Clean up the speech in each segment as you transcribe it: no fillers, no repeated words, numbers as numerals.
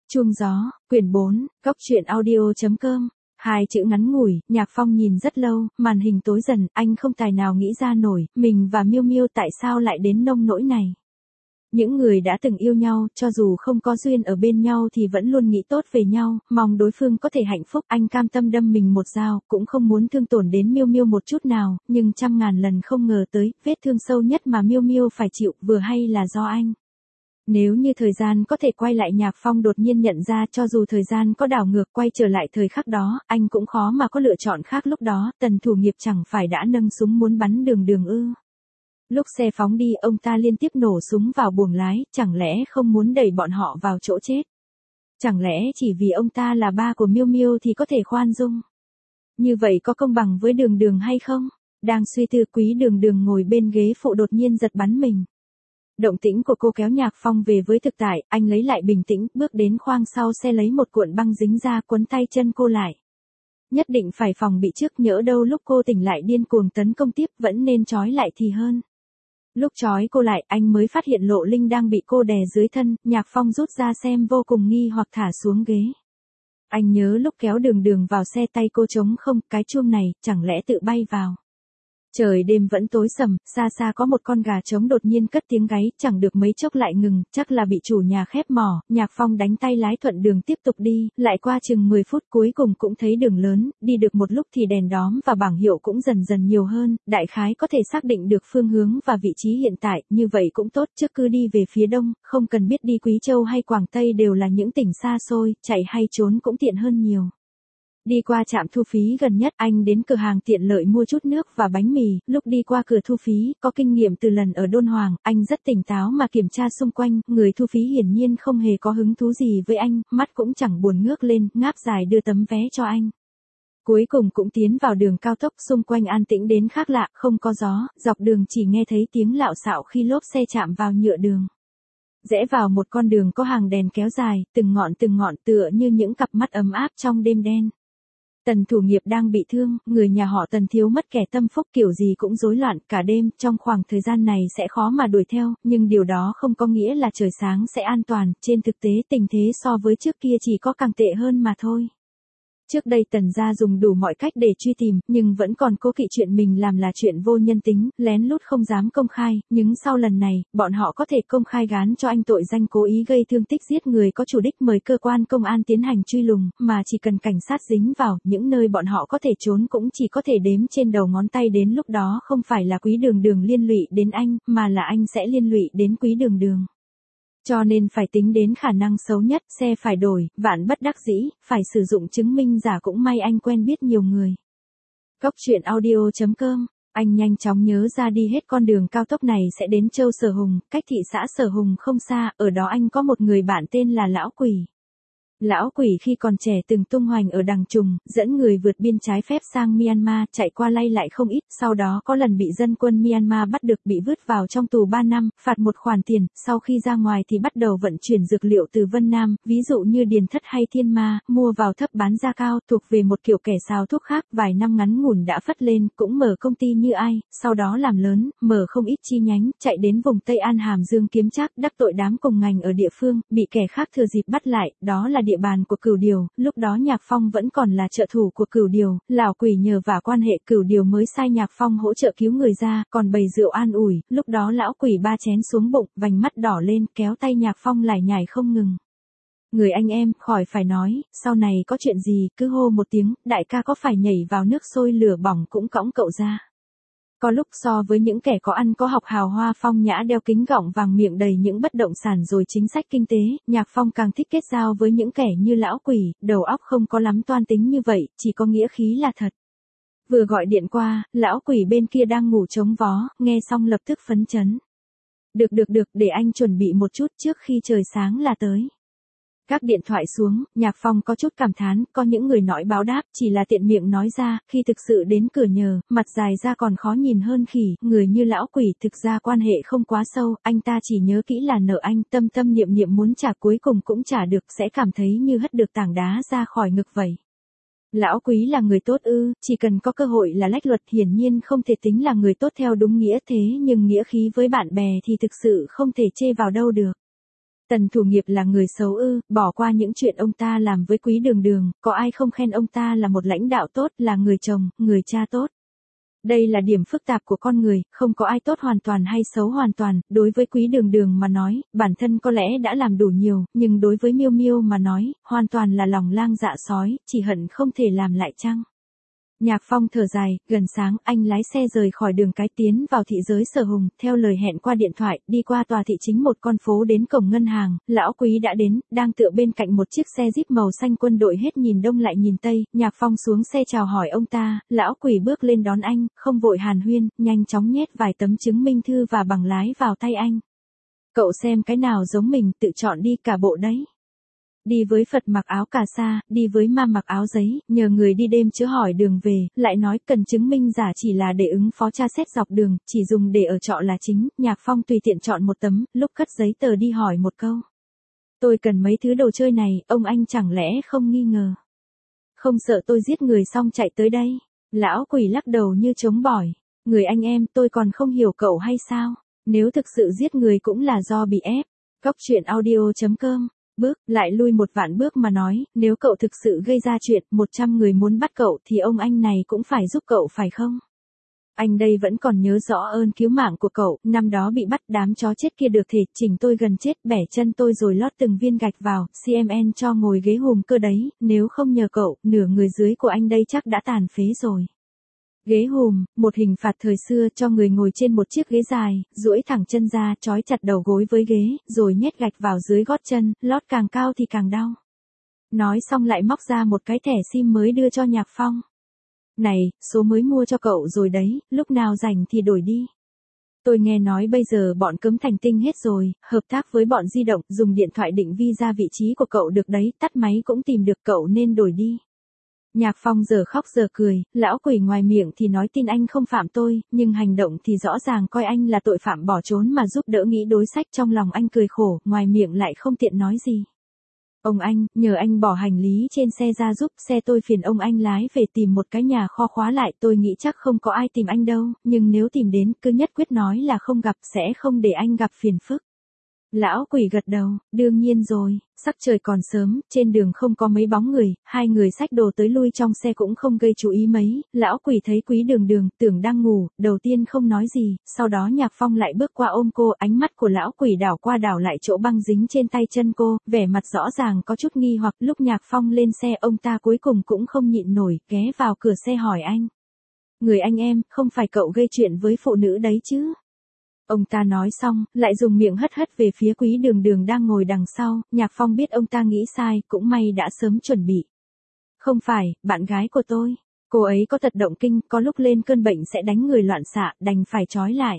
Chuông gió, quyển 4, góc truyện audio.com. Hai chữ ngắn ngủi, Nhạc Phong nhìn rất lâu, màn hình tối dần, anh không tài nào nghĩ ra nổi, mình và Miêu Miêu tại sao lại đến nông nỗi này. Những người đã từng yêu nhau, cho dù không có duyên ở bên nhau thì vẫn luôn nghĩ tốt về nhau, mong đối phương có thể hạnh phúc. Anh cam tâm đâm mình một dao, cũng không muốn thương tổn đến Miêu Miêu một chút nào, nhưng trăm ngàn lần không ngờ tới, vết thương sâu nhất mà Miêu Miêu phải chịu vừa hay là do anh. Nếu như thời gian có thể quay lại, Nhạc Phong đột nhiên nhận ra cho dù thời gian có đảo ngược quay trở lại thời khắc đó, anh cũng khó mà có lựa chọn khác. Lúc đó, Tần Thủ Nghiệp chẳng phải đã nâng súng muốn bắn Đường Đường ư? Lúc xe phóng đi, ông ta liên tiếp nổ súng vào buồng lái, chẳng lẽ không muốn đẩy bọn họ vào chỗ chết? Chẳng lẽ chỉ vì ông ta là ba của Miêu Miêu thì có thể khoan dung? Như vậy có công bằng với Đường Đường hay không? Đang suy tư, Quý Đường Đường ngồi bên ghế phụ đột nhiên giật bắn mình. Động tĩnh của cô kéo Nhạc Phong về với thực tại, anh lấy lại bình tĩnh, bước đến khoang sau xe lấy một cuộn băng dính ra quấn tay chân cô lại. Nhất định phải phòng bị trước, nhỡ đâu lúc cô tỉnh lại điên cuồng tấn công tiếp, vẫn nên trói lại thì hơn. Lúc trói cô lại, anh mới phát hiện Lộ Linh đang bị cô đè dưới thân, Nhạc Phong rút ra xem vô cùng nghi hoặc thả xuống ghế. Anh nhớ lúc kéo Đường Đường vào xe tay cô trống không, cái chuông này, chẳng lẽ tự bay vào. Trời đêm vẫn tối sầm, xa xa có một con gà trống đột nhiên cất tiếng gáy, chẳng được mấy chốc lại ngừng, chắc là bị chủ nhà khép mỏ. Nhạc Phong đánh tay lái thuận đường tiếp tục đi, lại qua chừng 10 phút cuối cùng cũng thấy đường lớn, đi được một lúc thì đèn đóm và bảng hiệu cũng dần dần nhiều hơn, đại khái có thể xác định được phương hướng và vị trí hiện tại, như vậy cũng tốt, trước cứ đi về phía đông, không cần biết đi Quý Châu hay Quảng Tây đều là những tỉnh xa xôi, chạy hay trốn cũng tiện hơn nhiều. Đi qua trạm thu phí gần nhất, anh đến cửa hàng tiện lợi mua chút nước và bánh mì. Lúc đi qua cửa thu phí, có kinh nghiệm từ lần ở Đôn Hoàng, anh rất tỉnh táo mà kiểm tra xung quanh, người thu phí hiển nhiên không hề có hứng thú gì với anh, mắt cũng chẳng buồn ngước lên, ngáp dài đưa tấm vé cho anh. Cuối cùng cũng tiến vào đường cao tốc, xung quanh an tĩnh đến khác lạ, không có gió, dọc đường chỉ nghe thấy tiếng lạo xạo khi lốp xe chạm vào nhựa đường. Rẽ vào một con đường có hàng đèn kéo dài, từng ngọn tựa như những cặp mắt ấm áp trong đêm đen. Tần Thủ Nghiệp đang bị thương, người nhà họ Tần thiếu mất kẻ tâm phúc, kiểu gì cũng rối loạn cả đêm, trong khoảng thời gian này sẽ khó mà đuổi theo, nhưng điều đó không có nghĩa là trời sáng sẽ an toàn, trên thực tế tình thế so với trước kia chỉ có càng tệ hơn mà thôi. Trước đây Tần gia dùng đủ mọi cách để truy tìm, nhưng vẫn còn cố kỵ chuyện mình làm là chuyện vô nhân tính, lén lút không dám công khai, nhưng sau lần này, bọn họ có thể công khai gán cho anh tội danh cố ý gây thương tích giết người có chủ đích, mời cơ quan công an tiến hành truy lùng, mà chỉ cần cảnh sát dính vào, những nơi bọn họ có thể trốn cũng chỉ có thể đếm trên đầu ngón tay, đến lúc đó không phải là Quý Đường Đường liên lụy đến anh, mà là anh sẽ liên lụy đến Quý Đường Đường. Cho nên phải tính đến khả năng xấu nhất, xe phải đổi, vạn bất đắc dĩ, phải sử dụng chứng minh giả, cũng may anh quen biết nhiều người. Góc truyện audio.com, anh nhanh chóng nhớ ra đi hết con đường cao tốc này sẽ đến Châu Sở Hùng, cách thị xã Sở Hùng không xa, ở đó anh có một người bạn tên là Lão Quỷ. Lão Quỷ khi còn trẻ từng tung hoành ở Đằng Trùng, dẫn người vượt biên trái phép sang Myanmar, chạy qua lay lại không ít, sau đó có lần bị dân quân Myanmar bắt được, bị vứt vào trong tù 3 năm, phạt một khoản tiền, sau khi ra ngoài thì bắt đầu vận chuyển dược liệu từ Vân Nam, ví dụ như điền thất hay thiên ma, mua vào thấp bán ra cao, thuộc về một kiểu kẻ xào thuốc khác, vài năm ngắn ngủn đã phất lên, cũng mở công ty như ai, sau đó làm lớn, mở không ít chi nhánh, chạy đến vùng Tây An Hàm Dương kiếm trác, đắc tội đám cùng ngành ở địa phương, bị kẻ khác thừa dịp bắt lại, đó là địa bàn của Cửu Điều, lúc đó Nhạc Phong vẫn còn là trợ thủ của Cửu Điều, Lão Quỷ nhờ vả quan hệ Cửu Điều mới sai Nhạc Phong hỗ trợ cứu người ra, còn bày rượu an ủi, lúc đó Lão Quỷ 3 chén xuống bụng, vành mắt đỏ lên, kéo tay Nhạc Phong lải nhải không ngừng. Người anh em, khỏi phải nói, sau này có chuyện gì, cứ hô một tiếng, đại ca có phải nhảy vào nước sôi lửa bỏng cũng cõng cậu ra. Có lúc so với những kẻ có ăn có học hào hoa phong nhã đeo kính gọng vàng miệng đầy những bất động sản rồi chính sách kinh tế, Nhạc Phong càng thích kết giao với những kẻ như Lão Quỷ, đầu óc không có lắm toan tính như vậy, chỉ có nghĩa khí là thật. Vừa gọi điện qua, Lão Quỷ bên kia đang ngủ trống vó, nghe xong lập tức phấn chấn. Được, để anh chuẩn bị một chút trước khi trời sáng là tới. Gác điện thoại xuống, Nhạc Phong có chút cảm thán, có những người nói báo đáp, chỉ là tiện miệng nói ra, khi thực sự đến cửa nhờ, mặt dài ra còn khó nhìn hơn khỉ, người như Lão Quỷ thực ra quan hệ không quá sâu, anh ta chỉ nhớ kỹ là nợ anh, tâm niệm muốn trả cuối cùng cũng trả được, sẽ cảm thấy như hất được tảng đá ra khỏi ngực vậy. Lão Quý là người tốt ư? Chỉ cần có cơ hội là lách luật, hiển nhiên không thể tính là người tốt theo đúng nghĩa, thế nhưng nghĩa khí với bạn bè thì thực sự không thể chê vào đâu được. Tần Thủ Nghiệp là người xấu ư? Bỏ qua những chuyện ông ta làm với Quý Đường Đường, có ai không khen ông ta là một lãnh đạo tốt, là người chồng, người cha tốt. Đây là điểm phức tạp của con người, không có ai tốt hoàn toàn hay xấu hoàn toàn, đối với Quý Đường Đường mà nói, bản thân có lẽ đã làm đủ nhiều, nhưng đối với Miêu Miêu mà nói, hoàn toàn là lòng lang dạ sói, chỉ hận không thể làm lại chăng. Nhạc Phong thở dài, gần sáng anh lái xe rời khỏi đường cái tiến vào thị giới Sở Hùng, theo lời hẹn qua điện thoại, đi qua tòa thị chính một con phố đến cổng ngân hàng, lão Quý đã đến, đang tựa bên cạnh một chiếc xe Jeep màu xanh quân đội hết nhìn đông lại nhìn tây, Nhạc Phong xuống xe chào hỏi ông ta, lão Quý bước lên đón anh, không vội hàn huyên, nhanh chóng nhét vài tấm chứng minh thư và bằng lái vào tay anh. Cậu xem cái nào giống mình, tự chọn đi cả bộ đấy. Đi với Phật mặc áo cà sa, đi với ma mặc áo giấy, nhờ người đi đêm chữa hỏi đường về, lại nói cần chứng minh giả chỉ là để ứng phó tra xét dọc đường, chỉ dùng để ở trọ là chính, Nhạc Phong tùy tiện chọn một tấm, lúc cất giấy tờ đi hỏi một câu. Tôi cần mấy thứ đồ chơi này, ông anh chẳng lẽ không nghi ngờ. Không sợ tôi giết người xong chạy tới đây. Lão Quỷ lắc đầu như chống bỏi. Người anh em tôi còn không hiểu cậu hay sao, nếu thực sự giết người cũng là do bị ép. Cóc truyện audio.com Bước, lại lui một vạn bước mà nói, nếu cậu thực sự gây ra chuyện, 100 người muốn bắt cậu thì ông anh này cũng phải giúp cậu phải không? Anh đây vẫn còn nhớ rõ ơn cứu mạng của cậu, năm đó bị bắt đám chó chết kia được thể, chỉnh tôi gần chết, bẻ chân tôi rồi lót từng viên gạch vào, CMN cho ngồi ghế hùm cơ đấy, nếu không nhờ cậu, nửa người dưới của anh đây chắc đã tàn phế rồi. Ghế hùm, một hình phạt thời xưa cho người ngồi trên một chiếc ghế dài, duỗi thẳng chân ra, trói chặt đầu gối với ghế, rồi nhét gạch vào dưới gót chân, lót càng cao thì càng đau. Nói xong lại móc ra một cái thẻ sim mới đưa cho Nhạc Phong. Này, số mới mua cho cậu rồi đấy, lúc nào rảnh thì đổi đi. Tôi nghe nói bây giờ bọn cấm thành tinh hết rồi, hợp tác với bọn di động, dùng điện thoại định vị ra vị trí của cậu được đấy, tắt máy cũng tìm được cậu nên đổi đi. Nhạc Phong giờ khóc giờ cười, lão Quỷ ngoài miệng thì nói tin anh không phạm tôi, nhưng hành động thì rõ ràng coi anh là tội phạm bỏ trốn mà giúp đỡ nghĩ đối sách, trong lòng anh cười khổ, ngoài miệng lại không tiện nói gì. Ông anh, nhờ anh bỏ hành lý trên xe ra giúp, xe tôi phiền ông anh lái về tìm một cái nhà kho khóa lại, tôi nghĩ chắc không có ai tìm anh đâu, nhưng nếu tìm đến, cứ nhất quyết nói là không gặp, sẽ không để anh gặp phiền phức. Lão Quỷ gật đầu, đương nhiên rồi, sắc trời còn sớm, trên đường không có mấy bóng người, hai người xách đồ tới lui trong xe cũng không gây chú ý mấy, lão Quỷ thấy Quý Đường Đường, tưởng đang ngủ, đầu tiên không nói gì, sau đó Nhạc Phong lại bước qua ôm cô, ánh mắt của lão Quỷ đảo qua đảo lại chỗ băng dính trên tay chân cô, vẻ mặt rõ ràng có chút nghi hoặc, lúc Nhạc Phong lên xe ông ta cuối cùng cũng không nhịn nổi, ghé vào cửa xe hỏi anh. Người anh em, không phải cậu gây chuyện với phụ nữ đấy chứ? Ông ta nói xong, lại dùng miệng hất hất về phía Quý Đường Đường đang ngồi đằng sau, Nhạc Phong biết ông ta nghĩ sai, cũng may đã sớm chuẩn bị. Không phải, bạn gái của tôi. Cô ấy có tật động kinh, có lúc lên cơn bệnh sẽ đánh người loạn xạ, đành phải trói lại.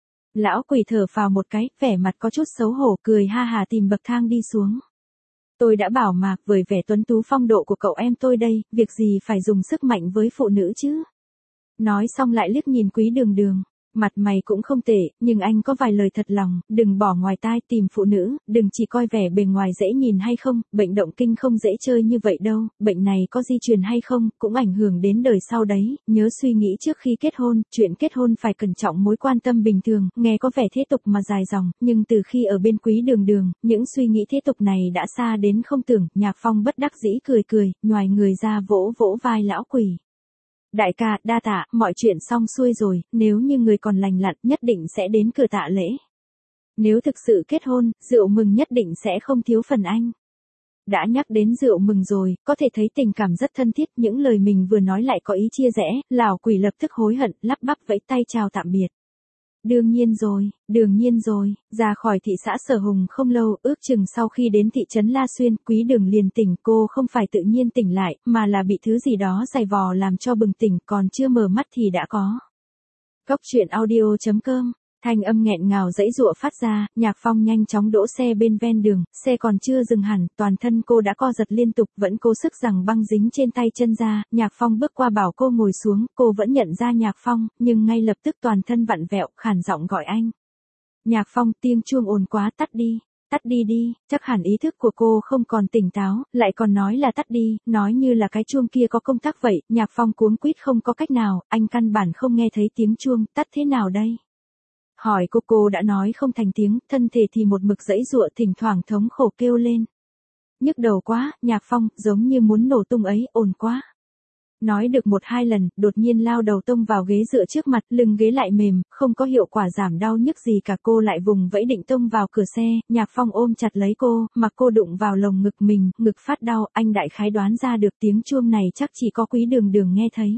Lão Quỷ thở phào một cái, vẻ mặt có chút xấu hổ, cười ha hà tìm bậc thang đi xuống. Tôi đã bảo mà, với vẻ tuấn tú phong độ của cậu em tôi đây, việc gì phải dùng sức mạnh với phụ nữ chứ? Nói xong lại liếc nhìn Quý Đường Đường. Mặt mày cũng không tệ, nhưng anh có vài lời thật lòng, đừng bỏ ngoài tai tìm phụ nữ, đừng chỉ coi vẻ bề ngoài dễ nhìn hay không, bệnh động kinh không dễ chơi như vậy đâu, bệnh này có di truyền hay không, cũng ảnh hưởng đến đời sau đấy, nhớ suy nghĩ trước khi kết hôn, chuyện kết hôn phải cẩn trọng mối quan tâm bình thường, nghe có vẻ thế tục mà dài dòng, nhưng từ khi ở bên Quý Đường Đường, những suy nghĩ thế tục này đã xa đến không tưởng, Nhạc Phong bất đắc dĩ cười cười, nhoài người ra vỗ vỗ vai lão Quỷ. Đại ca, đa tạ, mọi chuyện xong xuôi rồi, nếu như người còn lành lặn nhất định sẽ đến cửa tạ lễ. Nếu thực sự kết hôn, rượu mừng nhất định sẽ không thiếu phần anh. Đã nhắc đến rượu mừng rồi, có thể thấy tình cảm rất thân thiết, những lời mình vừa nói lại có ý chia rẽ, lão Quỷ lập tức hối hận, lắp bắp vẫy tay chào tạm biệt. Đương nhiên rồi, ra khỏi thị xã Sở Hùng không lâu, ước chừng sau khi đến thị trấn La Xuyên, Quý Đường liền tỉnh, cô không phải tự nhiên tỉnh lại, mà là bị thứ gì đó giày vò làm cho bừng tỉnh, còn chưa mở mắt thì đã có. Cóc truyện audio.com Thanh âm nghẹn ngào dãy giụa phát ra, Nhạc Phong nhanh chóng đỗ xe bên ven đường, xe còn chưa dừng hẳn, toàn thân cô đã co giật liên tục, vẫn cố sức rằng băng dính trên tay chân ra, Nhạc Phong bước qua bảo cô ngồi xuống, cô vẫn nhận ra Nhạc Phong, nhưng ngay lập tức toàn thân vặn vẹo, khản giọng gọi anh. Nhạc Phong, tiếng chuông ồn quá, tắt đi đi, chắc hẳn ý thức của cô không còn tỉnh táo, lại còn nói là tắt đi, nói như là cái chuông kia có công tắc vậy, Nhạc Phong cuống quýt không có cách nào, anh căn bản không nghe thấy tiếng chuông, tắt thế nào đây? Hỏi cô đã nói không thành tiếng, thân thể thì một mực giãy giụa thỉnh thoảng thống khổ kêu lên. Nhức đầu quá, Nhạc Phong, giống như muốn nổ tung ấy, ồn quá. Nói được 1-2 lần, đột nhiên lao đầu tông vào ghế dựa trước mặt, lưng ghế lại mềm, không có hiệu quả giảm đau nhức gì cả. Cô lại vùng vẫy định tông vào cửa xe, Nhạc Phong ôm chặt lấy cô, mặc cô đụng vào lồng ngực mình, ngực phát đau, anh đại khái đoán ra được tiếng chuông này chắc chỉ có Quý Đường Đường nghe thấy.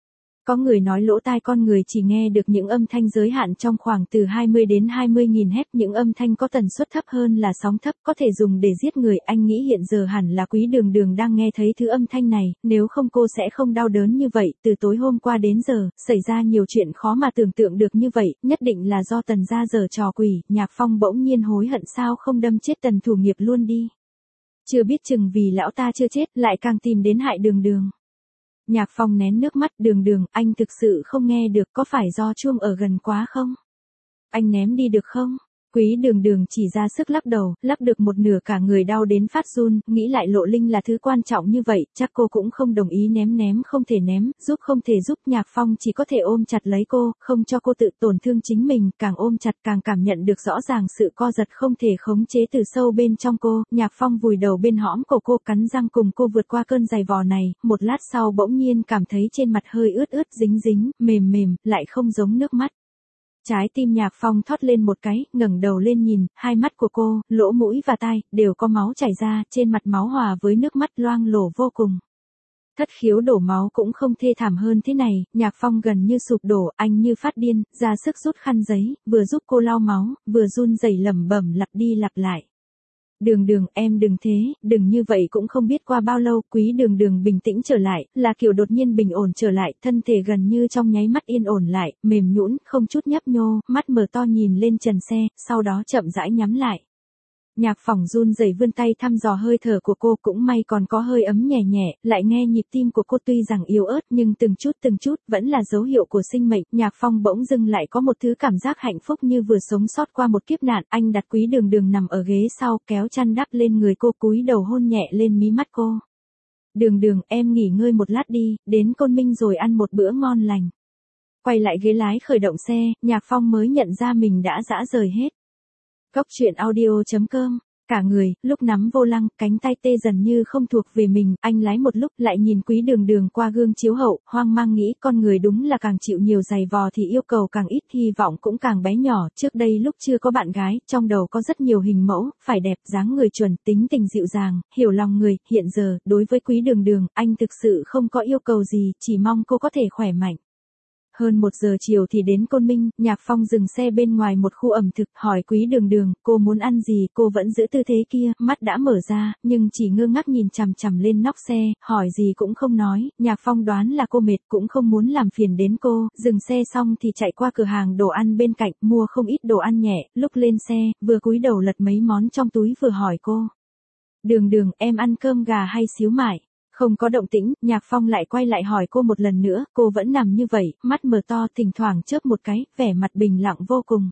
Có người nói lỗ tai con người chỉ nghe được những âm thanh giới hạn trong khoảng từ 20 đến 20.000 Hz, những âm thanh có tần suất thấp hơn là sóng thấp, có thể dùng để giết người. Anh nghĩ hiện giờ hẳn là Quý Đường Đường đang nghe thấy thứ âm thanh này, nếu không cô sẽ không đau đớn như vậy. Từ tối hôm qua đến giờ, xảy ra nhiều chuyện khó mà tưởng tượng được như vậy, nhất định là do Tần gia giở trò quỷ. Nhạc Phong bỗng nhiên hối hận sao không đâm chết Tần thủ nghiệp luôn đi. Chưa biết chừng vì lão ta chưa chết, lại càng tìm đến hại Đường Đường. Nhạc Phong nén nước mắt, Đường Đường, anh thực sự không nghe được, có phải do chuông ở gần quá không? Anh ném đi được không? Quý Đường Đường chỉ ra sức lắc đầu, lắc được một nửa cả người đau đến phát run, nghĩ lại Lộ Linh là thứ quan trọng như vậy, chắc cô cũng không đồng ý ném không thể ném, giúp không thể giúp. Nhạc Phong chỉ có thể ôm chặt lấy cô, không cho cô tự tổn thương chính mình, càng ôm chặt càng cảm nhận được rõ ràng sự co giật không thể khống chế từ sâu bên trong cô. Nhạc Phong vùi đầu bên hõm cổ cô, cắn răng cùng cô vượt qua cơn giày vò này, một lát sau bỗng nhiên cảm thấy trên mặt hơi ướt dính, mềm, lại không giống nước mắt. Trái tim Nhạc Phong thót lên một cái, ngẩng đầu lên nhìn, hai mắt của cô, lỗ mũi và tai, đều có máu chảy ra, trên mặt máu hòa với nước mắt loang lổ vô cùng. Thất khiếu đổ máu cũng không thê thảm hơn thế này, Nhạc Phong gần như sụp đổ, anh như phát điên, ra sức rút khăn giấy, vừa giúp cô lau máu, vừa run rẩy lẩm bẩm lặp đi lặp lại. Đường Đường, em đừng thế, đừng như vậy. Cũng không biết qua bao lâu, Quý Đường Đường bình tĩnh trở lại, là kiểu đột nhiên bình ổn trở lại, thân thể gần như trong nháy mắt yên ổn lại, mềm nhũn, không chút nhấp nhô, mắt mở to nhìn lên trần xe, sau đó chậm rãi nhắm lại. Nhạc Phong run rẩy vươn tay thăm dò hơi thở của cô, cũng may còn có hơi ấm nhẹ, lại nghe nhịp tim của cô tuy rằng yếu ớt nhưng từng chút vẫn là dấu hiệu của sinh mệnh. Nhạc Phong bỗng dưng lại có một thứ cảm giác hạnh phúc như vừa sống sót qua một kiếp nạn. Anh đặt Quý Đường Đường nằm ở ghế sau, kéo chăn đắp lên người cô, cúi đầu hôn nhẹ lên mí mắt cô. Đường Đường, em nghỉ ngơi một lát đi, đến Côn Minh rồi ăn một bữa ngon lành. Quay lại ghế lái khởi động xe, Nhạc Phong mới nhận ra mình đã dã rời hết. Góc truyện audio.com, cả người, lúc nắm vô lăng, cánh tay tê dần như không thuộc về mình, anh lái một lúc lại nhìn Quý Đường Đường qua gương chiếu hậu, hoang mang nghĩ con người đúng là càng chịu nhiều giày vò thì yêu cầu càng ít, hy vọng cũng càng bé nhỏ. Trước đây lúc chưa có bạn gái, trong đầu có rất nhiều hình mẫu, phải đẹp, dáng người chuẩn, tính tình dịu dàng, hiểu lòng người. Hiện giờ, đối với Quý Đường Đường, anh thực sự không có yêu cầu gì, chỉ mong cô có thể khỏe mạnh. Hơn 1 giờ chiều thì đến Côn Minh, Nhạc Phong dừng xe bên ngoài một khu ẩm thực, hỏi Quý Đường Đường, cô muốn ăn gì. Cô vẫn giữ tư thế kia, mắt đã mở ra, nhưng chỉ ngơ ngác nhìn chằm lên nóc xe, hỏi gì cũng không nói. Nhạc Phong đoán là cô mệt, cũng không muốn làm phiền đến cô, dừng xe xong thì chạy qua cửa hàng đồ ăn bên cạnh, mua không ít đồ ăn nhẹ. Lúc lên xe, vừa cúi đầu lật mấy món trong túi vừa hỏi cô. Đường Đường, em ăn cơm gà hay xíu mại? Không có động tĩnh, Nhạc Phong lại quay lại hỏi cô một lần nữa, cô vẫn nằm như vậy, mắt mở to, thỉnh thoảng chớp một cái, vẻ mặt bình lặng vô cùng.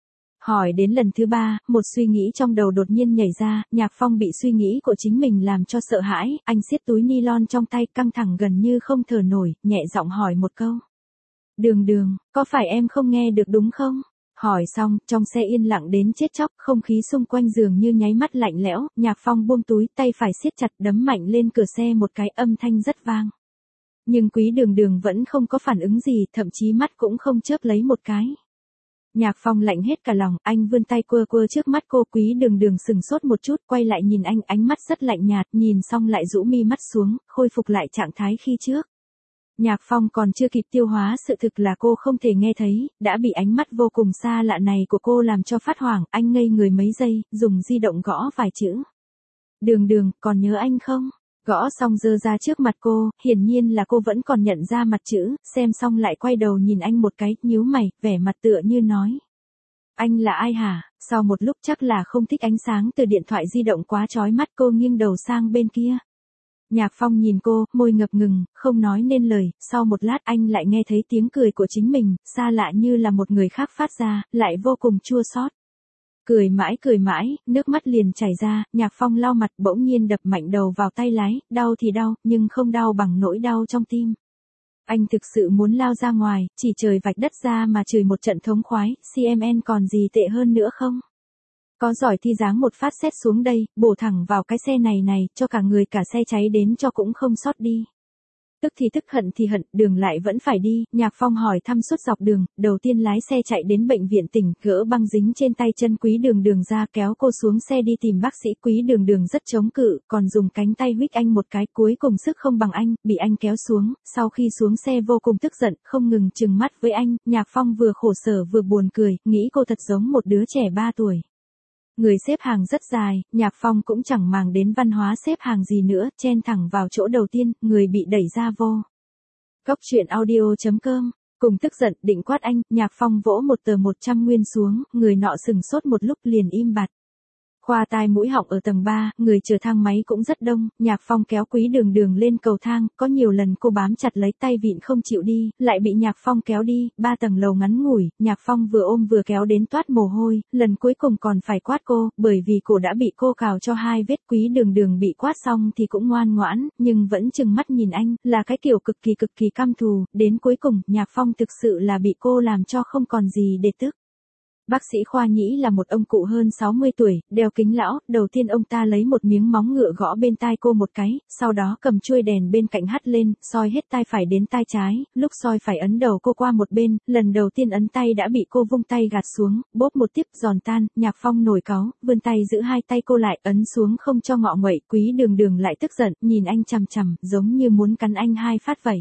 Hỏi đến lần thứ 3, một suy nghĩ trong đầu đột nhiên nhảy ra, Nhạc Phong bị suy nghĩ của chính mình làm cho sợ hãi, anh siết túi nylon trong tay, căng thẳng gần như không thở nổi, nhẹ giọng hỏi một câu. Đường Đường, có phải em không nghe được đúng không? Hỏi xong, trong xe yên lặng đến chết chóc, không khí xung quanh giường như nháy mắt lạnh lẽo. Nhạc Phong buông túi, tay phải siết chặt, đấm mạnh lên cửa xe một cái, âm thanh rất vang. Nhưng Quý Đường Đường vẫn không có phản ứng gì, thậm chí mắt cũng không chớp lấy một cái. Nhạc Phong lạnh hết cả lòng, anh vươn tay quơ trước mắt cô. Quý Đường Đường sừng sốt một chút, quay lại nhìn anh, ánh mắt rất lạnh nhạt, nhìn xong lại rũ mi mắt xuống, khôi phục lại trạng thái khi trước. Nhạc Phong còn chưa kịp tiêu hóa sự thực là cô không thể nghe thấy, đã bị ánh mắt vô cùng xa lạ này của cô làm cho phát hoảng. Anh ngây người mấy giây, dùng di động gõ vài chữ. Đường Đường, còn nhớ anh không? Gõ xong giơ ra trước mặt cô, hiển nhiên là cô vẫn còn nhận ra mặt chữ, xem xong lại quay đầu nhìn anh một cái, nhíu mày, vẻ mặt tựa như nói. Anh là ai hả? Sau một lúc chắc là không thích ánh sáng từ điện thoại di động quá chói mắt, cô nghiêng đầu sang bên kia. Nhạc Phong nhìn cô, môi ngập ngừng, không nói nên lời. Sau một lát anh lại nghe thấy tiếng cười của chính mình, xa lạ như là một người khác phát ra, lại vô cùng chua xót. Cười mãi, nước mắt liền chảy ra. Nhạc Phong lau mặt, bỗng nhiên đập mạnh đầu vào tay lái, đau thì đau, nhưng không đau bằng nỗi đau trong tim. Anh thực sự muốn lao ra ngoài, chỉ trời vạch đất ra mà chửi một trận thống khoái, CMN còn gì tệ hơn nữa không? Có giỏi thì giáng một phát sét xuống đây, bổ thẳng vào cái xe này, cho cả người cả xe cháy đến cho cũng không sót đi. Tức thì tức hận thì hận, đường lại vẫn phải đi, Nhạc Phong hỏi thăm suốt dọc đường, đầu tiên lái xe chạy đến bệnh viện tỉnh, gỡ băng dính trên tay chân Quý Đường Đường ra kéo cô xuống xe đi tìm bác sĩ. Quý Đường Đường rất chống cự, còn dùng cánh tay huých anh một cái, cuối cùng sức không bằng anh, bị anh kéo xuống, sau khi xuống xe vô cùng tức giận, không ngừng trừng mắt với anh, Nhạc Phong vừa khổ sở vừa buồn cười, nghĩ cô thật giống một đứa trẻ 3 tuổi. Người xếp hàng rất dài, Nhạc Phong cũng chẳng màng đến văn hóa xếp hàng gì nữa, chen thẳng vào chỗ đầu tiên, người bị đẩy ra vô. Cốc truyện audio.com, cùng tức giận định quát anh, Nhạc Phong vỗ một tờ 100 nguyên xuống, người nọ sừng sốt một lúc liền im bặt. Khoa tai mũi họng ở tầng 3, người chờ thang máy cũng rất đông, Nhạc Phong kéo Quý Đường Đường lên cầu thang, có nhiều lần cô bám chặt lấy tay vịn không chịu đi, lại bị Nhạc Phong kéo đi, 3 tầng lầu ngắn ngủi, Nhạc Phong vừa ôm vừa kéo đến toát mồ hôi, lần cuối cùng còn phải quát cô, bởi vì cổ đã bị cô cào cho 2 vết. Quý Đường Đường bị quát xong thì cũng ngoan ngoãn, nhưng vẫn trừng mắt nhìn anh, là cái kiểu cực kỳ căm thù, đến cuối cùng, Nhạc Phong thực sự là bị cô làm cho không còn gì để tức. Bác sĩ Khoa Nhĩ là một ông cụ hơn 60 tuổi, đeo kính lão, đầu tiên ông ta lấy một miếng móng ngựa gõ bên tai cô một cái, sau đó cầm chuôi đèn bên cạnh hắt lên, soi hết tai phải đến tai trái, lúc soi phải ấn đầu cô qua một bên, lần đầu tiên ấn tay đã bị cô vung tay gạt xuống, bóp một tiếp giòn tan, Nhạc Phong nổi cáu, vươn tay giữ 2 tay cô lại, ấn xuống không cho ngọ nguậy. Quý Đường Đường lại tức giận, nhìn anh chằm chằm, giống như muốn cắn anh 2 phát vậy.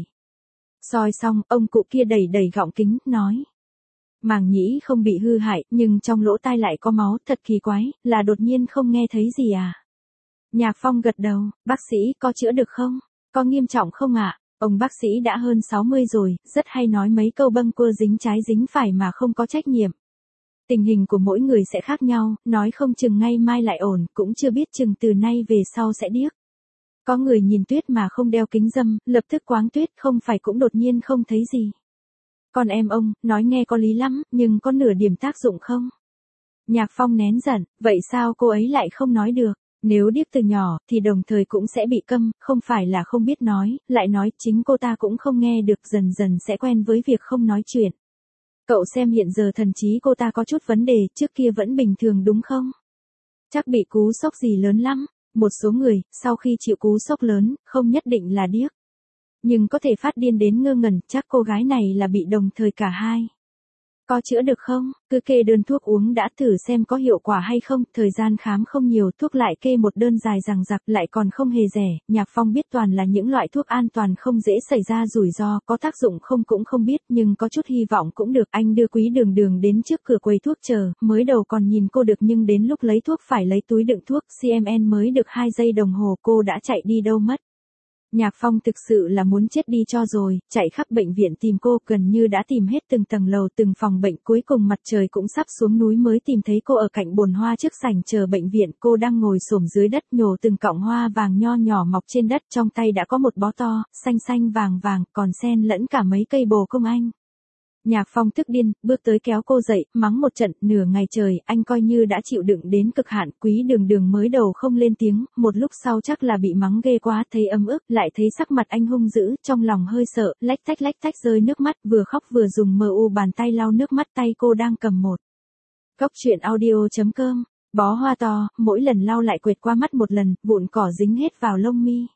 Soi xong, ông cụ kia đẩy gọng kính, nói. Màng nhĩ không bị hư hại, nhưng trong lỗ tai lại có máu, thật kỳ quái, là đột nhiên không nghe thấy gì à? Nhạc Phong gật đầu, bác sĩ, có chữa được không? Có nghiêm trọng không ạ? Ông bác sĩ đã hơn 60 rồi, rất hay nói mấy câu bâng quơ dính trái dính phải mà không có trách nhiệm. Tình hình của mỗi người sẽ khác nhau, nói không chừng ngay mai lại ổn, cũng chưa biết chừng từ nay về sau sẽ điếc. Có người nhìn Tuyết mà không đeo kính râm, lập tức quáng Tuyết, không phải cũng đột nhiên không thấy gì. Con em ông, nói nghe có lý lắm, nhưng có nửa điểm tác dụng không? Nhạc Phong nén giận, vậy sao cô ấy lại không nói được? Nếu điếc từ nhỏ, thì đồng thời cũng sẽ bị câm, không phải là không biết nói, lại nói chính cô ta cũng không nghe được, dần dần sẽ quen với việc không nói chuyện. Cậu xem hiện giờ thần trí cô ta có chút vấn đề, trước kia vẫn bình thường đúng không? Chắc bị cú sốc gì lớn lắm. Một số người, sau khi chịu cú sốc lớn, không nhất định là điếc. Nhưng có thể phát điên đến ngơ ngẩn, chắc cô gái này là bị đồng thời cả hai. Có chữa được không? Cứ kê đơn thuốc uống đã, thử xem có hiệu quả hay không, thời gian khám không nhiều, thuốc lại kê một đơn dài dằng dặc, lại còn không hề rẻ. Nhạc Phong biết toàn là những loại thuốc an toàn, không dễ xảy ra rủi ro, có tác dụng không cũng không biết, nhưng có chút hy vọng cũng được. Anh đưa Quý Đường Đường đến trước cửa quầy thuốc chờ, mới đầu còn nhìn cô được nhưng đến lúc lấy thuốc phải lấy túi đựng thuốc, CMN mới được 2 giây đồng hồ cô đã chạy đi đâu mất. Nhạc Phong thực sự là muốn chết đi cho rồi, chạy khắp bệnh viện tìm cô, gần như đã tìm hết từng tầng lầu từng phòng bệnh, cuối cùng mặt trời cũng sắp xuống núi mới tìm thấy cô ở cạnh bồn hoa trước sảnh chờ bệnh viện. Cô đang ngồi xổm dưới đất nhổ từng cọng hoa vàng nho nhỏ mọc trên đất, trong tay đã có một bó to, xanh vàng, còn xen lẫn cả mấy cây bồ công anh. Nhạc Phong tức điên, bước tới kéo cô dậy, mắng một trận, nửa ngày trời, anh coi như đã chịu đựng đến cực hạn. Quý Đường Đường mới đầu không lên tiếng, một lúc sau chắc là bị mắng ghê quá, thấy ấm ức, lại thấy sắc mặt anh hung dữ, trong lòng hơi sợ, lách tách rơi nước mắt, vừa khóc vừa dùng bàn tay lau nước mắt, tay cô đang cầm một. Cốc truyện audio.com, bó hoa to, mỗi lần lau lại quệt qua mắt một lần, vụn cỏ dính hết vào lông mi.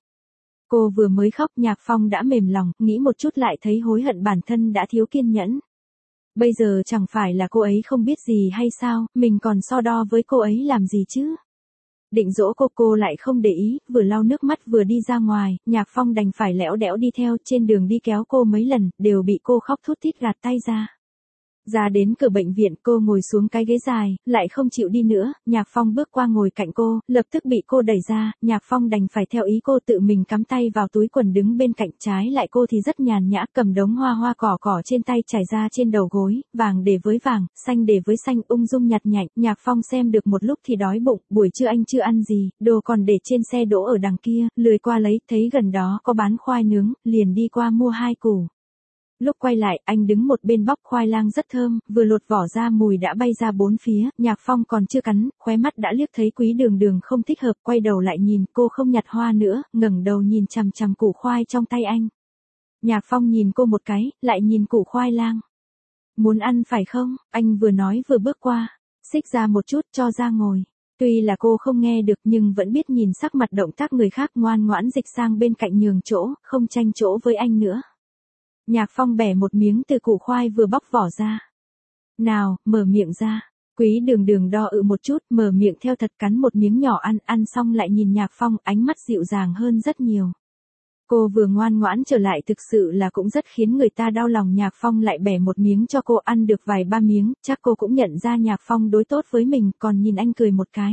Cô vừa mới khóc, Nhạc Phong đã mềm lòng, nghĩ một chút lại thấy hối hận bản thân đã thiếu kiên nhẫn. Bây giờ chẳng phải là cô ấy không biết gì hay sao, mình còn so đo với cô ấy làm gì chứ? Định dỗ cô lại không để ý, vừa lau nước mắt vừa đi ra ngoài, Nhạc Phong đành phải lẽo đẽo đi theo, trên đường đi kéo cô mấy lần, đều bị cô khóc thút thít gạt tay ra. Ra đến cửa bệnh viện, cô ngồi xuống cái ghế dài, lại không chịu đi nữa, Nhạc Phong bước qua ngồi cạnh cô, lập tức bị cô đẩy ra, Nhạc Phong đành phải theo ý cô, tự mình cắm tay vào túi quần đứng bên cạnh. Trái lại cô thì rất nhàn nhã, cầm đống hoa cỏ trên tay trải ra trên đầu gối, vàng để với vàng, xanh để với xanh, ung dung nhặt nhạnh. Nhạc Phong xem được một lúc thì đói bụng, buổi trưa anh chưa ăn gì, đồ còn để trên xe đỗ ở đằng kia, lười qua lấy, thấy gần đó có bán khoai nướng, liền đi qua mua 2 củ. Lúc quay lại, anh đứng một bên bóc khoai lang rất thơm, vừa lột vỏ ra mùi đã bay ra bốn phía, Nhạc Phong còn chưa cắn, khóe mắt đã liếc thấy Quý Đường Đường không thích hợp, quay đầu lại nhìn, cô không nhặt hoa nữa, ngẩng đầu nhìn chằm chằm củ khoai trong tay anh. Nhạc Phong nhìn cô một cái, lại nhìn củ khoai lang. Muốn ăn phải không? Anh vừa nói vừa bước qua. Xích ra một chút cho ra ngồi. Tuy là cô không nghe được nhưng vẫn biết nhìn sắc mặt động tác người khác, ngoan ngoãn dịch sang bên cạnh nhường chỗ, không tranh chỗ với anh nữa. Nhạc Phong bẻ một miếng từ củ khoai vừa bóc vỏ ra. Nào, mở miệng ra. Quý Đường Đường đo một chút, mở miệng theo thật, cắn một miếng nhỏ ăn xong lại nhìn Nhạc Phong, ánh mắt dịu dàng hơn rất nhiều. Cô vừa ngoan ngoãn trở lại thực sự là cũng rất khiến người ta đau lòng. Nhạc Phong lại bẻ một miếng cho cô, ăn được vài ba miếng, chắc cô cũng nhận ra Nhạc Phong đối tốt với mình, còn nhìn anh cười một cái.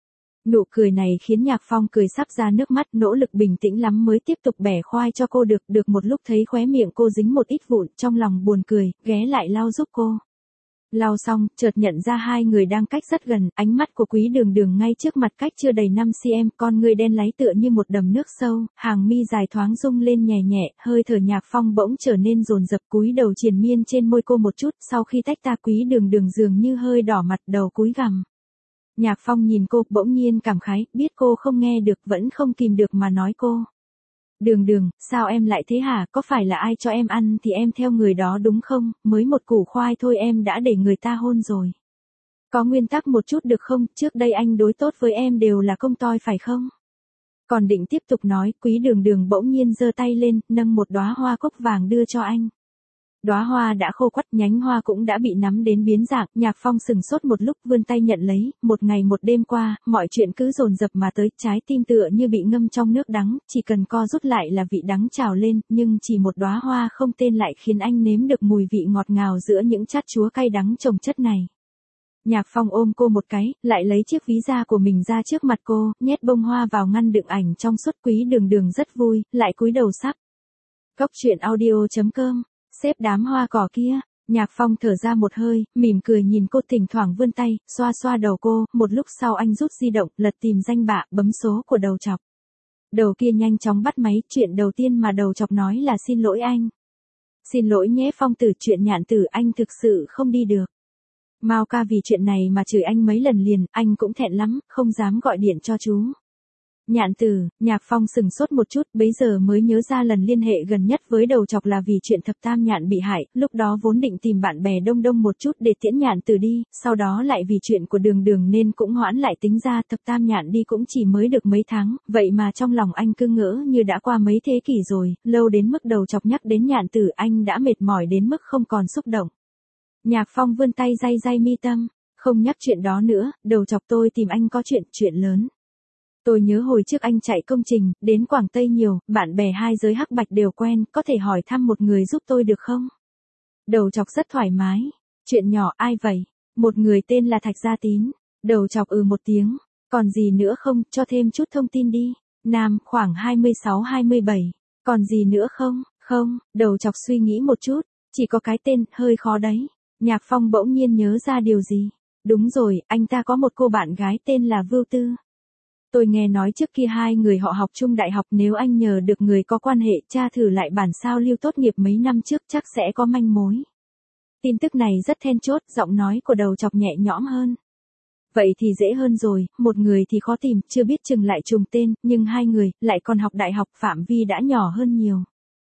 Nụ cười này khiến Nhạc Phong cười sắp ra nước mắt, nỗ lực bình tĩnh lắm mới tiếp tục bẻ khoai cho cô được một lúc thấy khóe miệng cô dính một ít vụn, trong lòng buồn cười, ghé lại lau giúp cô. Lau xong, chợt nhận ra hai người đang cách rất gần, ánh mắt của Quý Đường Đường ngay trước mặt cách chưa đầy 5 cm, con người đen láy tựa như một đầm nước sâu, hàng mi dài thoáng rung lên nhẹ nhẹ, hơi thở Nhạc Phong bỗng trở nên dồn dập, cúi đầu triền miên trên môi cô một chút, sau khi tách ta Quý Đường Đường dường như hơi đỏ mặt, đầu cúi gằm. Nhạc Phong nhìn cô, bỗng nhiên cảm khái, biết cô không nghe được vẫn không kìm được mà nói cô. Đường Đường, sao em lại thế hả, có phải là ai cho em ăn thì em theo người đó đúng không, mới một củ khoai thôi em đã để người ta hôn rồi. Có nguyên tắc một chút được không, trước đây anh đối tốt với em đều là công toi phải không? Còn định tiếp tục nói, Quý Đường Đường bỗng nhiên giơ tay lên, nâng một đóa hoa cúc vàng đưa cho anh. Đóa hoa đã khô quắt, nhánh hoa cũng đã bị nắm đến biến dạng, Nhạc Phong sừng sốt một lúc vươn tay nhận lấy, một ngày một đêm qua, mọi chuyện cứ dồn dập mà tới, trái tim tựa như bị ngâm trong nước đắng, chỉ cần co rút lại là vị đắng trào lên, nhưng chỉ một đóa hoa không tên lại khiến anh nếm được mùi vị ngọt ngào giữa những chát chúa cay đắng chồng chất này. Nhạc Phong ôm cô một cái, lại lấy chiếc ví da của mình ra trước mặt cô, nhét bông hoa vào ngăn đựng ảnh trong suốt. Quý Đường Đường rất vui, lại cúi đầu sắp. Cốc truyện audio.com. Xếp đám hoa cỏ kia. Nhạc Phong thở ra một hơi, mỉm cười nhìn cô, thỉnh thoảng vươn tay, xoa xoa đầu cô, một lúc sau anh rút di động, lật tìm danh bạ, bấm số của đầu chọc. Đầu kia nhanh chóng bắt máy, chuyện đầu tiên mà đầu chọc nói là xin lỗi anh. Xin lỗi nhé Phong tử, chuyện Nhạn Tử anh thực sự không đi được. Mao ca vì chuyện này mà chửi anh mấy lần liền, anh cũng thẹn lắm, không dám gọi điện cho chú. Nhạn Tử, Nhạc Phong sừng sốt một chút, bấy giờ mới nhớ ra lần liên hệ gần nhất với đầu chọc là vì chuyện Thập Tam Nhạn bị hại, lúc đó vốn định tìm bạn bè đông đông một chút để tiễn Nhạn Tử đi, sau đó lại vì chuyện của Đường Đường nên cũng hoãn lại, tính ra Thập Tam Nhạn đi cũng chỉ mới được mấy tháng, vậy mà trong lòng anh cứ ngỡ như đã qua mấy thế kỷ rồi, lâu đến mức đầu chọc nhắc đến Nhạn Tử anh đã mệt mỏi đến mức không còn xúc động. Nhạc Phong vươn tay day day mi tâm, không nhắc chuyện đó nữa, đầu chọc tôi tìm anh có chuyện lớn. Tôi nhớ hồi trước anh chạy công trình, đến Quảng Tây nhiều, bạn bè hai giới hắc bạch đều quen, có thể hỏi thăm một người giúp tôi được không? Đầu chọc rất thoải mái. Chuyện nhỏ, ai vậy? Một người tên là Thạch Gia Tín. Đầu chọc một tiếng. Còn gì nữa không, cho thêm chút thông tin đi. Nam, khoảng 26-27. Còn gì nữa không? Không, đầu chọc suy nghĩ một chút. Chỉ có cái tên, hơi khó đấy. Nhạc Phong bỗng nhiên nhớ ra điều gì. Đúng rồi, anh ta có một cô bạn gái tên là Vưu Tư. Tôi nghe nói trước kia hai người họ học chung đại học, nếu anh nhờ được người có quan hệ tra thử lại bản sao lưu tốt nghiệp mấy năm trước chắc sẽ có manh mối. Tin tức này rất then chốt, giọng nói của đầu chọc nhẹ nhõm hơn. Vậy thì dễ hơn rồi, một người thì khó tìm, chưa biết chừng lại trùng tên, nhưng hai người, lại còn học đại học, phạm vi đã nhỏ hơn nhiều.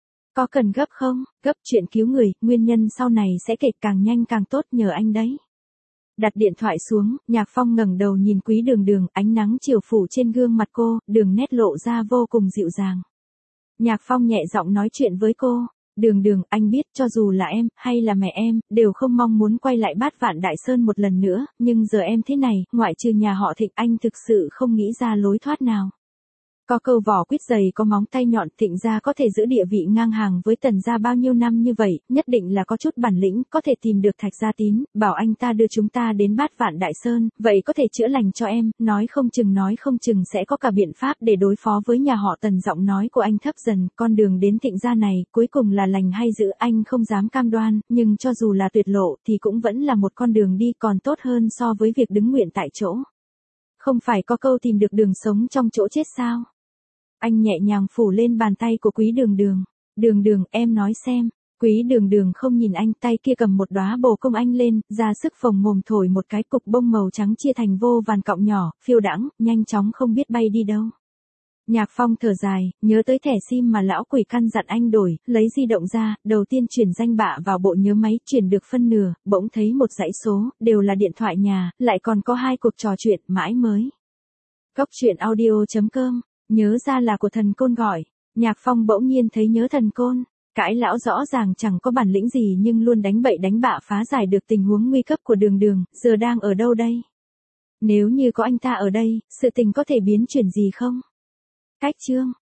Có cần gấp không? Gấp chuyện cứu người, nguyên nhân sau này sẽ kể, càng nhanh càng tốt, nhờ anh đấy. Đặt điện thoại xuống, Nhạc Phong ngẩng đầu nhìn Quý Đường Đường, ánh nắng chiều phủ trên gương mặt cô, đường nét lộ ra vô cùng dịu dàng. Nhạc Phong nhẹ giọng nói chuyện với cô, Đường Đường, anh biết cho dù là em, hay là mẹ em, đều không mong muốn quay lại Bát Vạn Đại Sơn một lần nữa, nhưng giờ em thế này, ngoại trừ nhà họ Thịnh anh thực sự không nghĩ ra lối thoát nào. Có câu vỏ quýt dày có móng tay nhọn, Thịnh gia có thể giữ địa vị ngang hàng với Tần gia bao nhiêu năm như vậy, nhất định là có chút bản lĩnh, có thể tìm được Thạch Gia Tín, bảo anh ta đưa chúng ta đến Bát Vạn Đại Sơn, vậy có thể chữa lành cho em, nói không chừng sẽ có cả biện pháp để đối phó với nhà họ Tần. Giọng nói của anh thấp dần, con đường đến Thịnh gia này, cuối cùng là lành hay dữ anh không dám cam đoan, nhưng cho dù là tuyệt lộ thì cũng vẫn là một con đường đi, còn tốt hơn so với việc đứng nguyện tại chỗ. Không phải có câu tìm được đường sống trong chỗ chết sao? Anh nhẹ nhàng phủ lên bàn tay của Quý Đường Đường. Đường Đường, em nói xem. Quý Đường Đường không nhìn anh, tay kia cầm một đóa bồ công anh lên, ra sức phồng mồm thổi một cái, cục bông màu trắng chia thành vô vàn cọng nhỏ, phiêu đãng, nhanh chóng không biết bay đi đâu. Nhạc Phong thở dài, nhớ tới thẻ sim mà lão quỷ căn dặn anh đổi, lấy di động ra, đầu tiên chuyển danh bạ vào bộ nhớ máy, chuyển được phân nửa, bỗng thấy một dãy số, đều là điện thoại nhà, lại còn có 2 cuộc trò chuyện, mãi mới. Cốc truyện audio.com, nhớ ra là của thần côn gọi. Nhạc Phong bỗng nhiên thấy nhớ thần côn. Cãi lão rõ ràng chẳng có bản lĩnh gì nhưng luôn đánh bậy đánh bạ phá giải được tình huống nguy cấp của Đường Đường, giờ đang ở đâu đây? Nếu như có anh ta ở đây, sự tình có thể biến chuyển gì không? Cách chương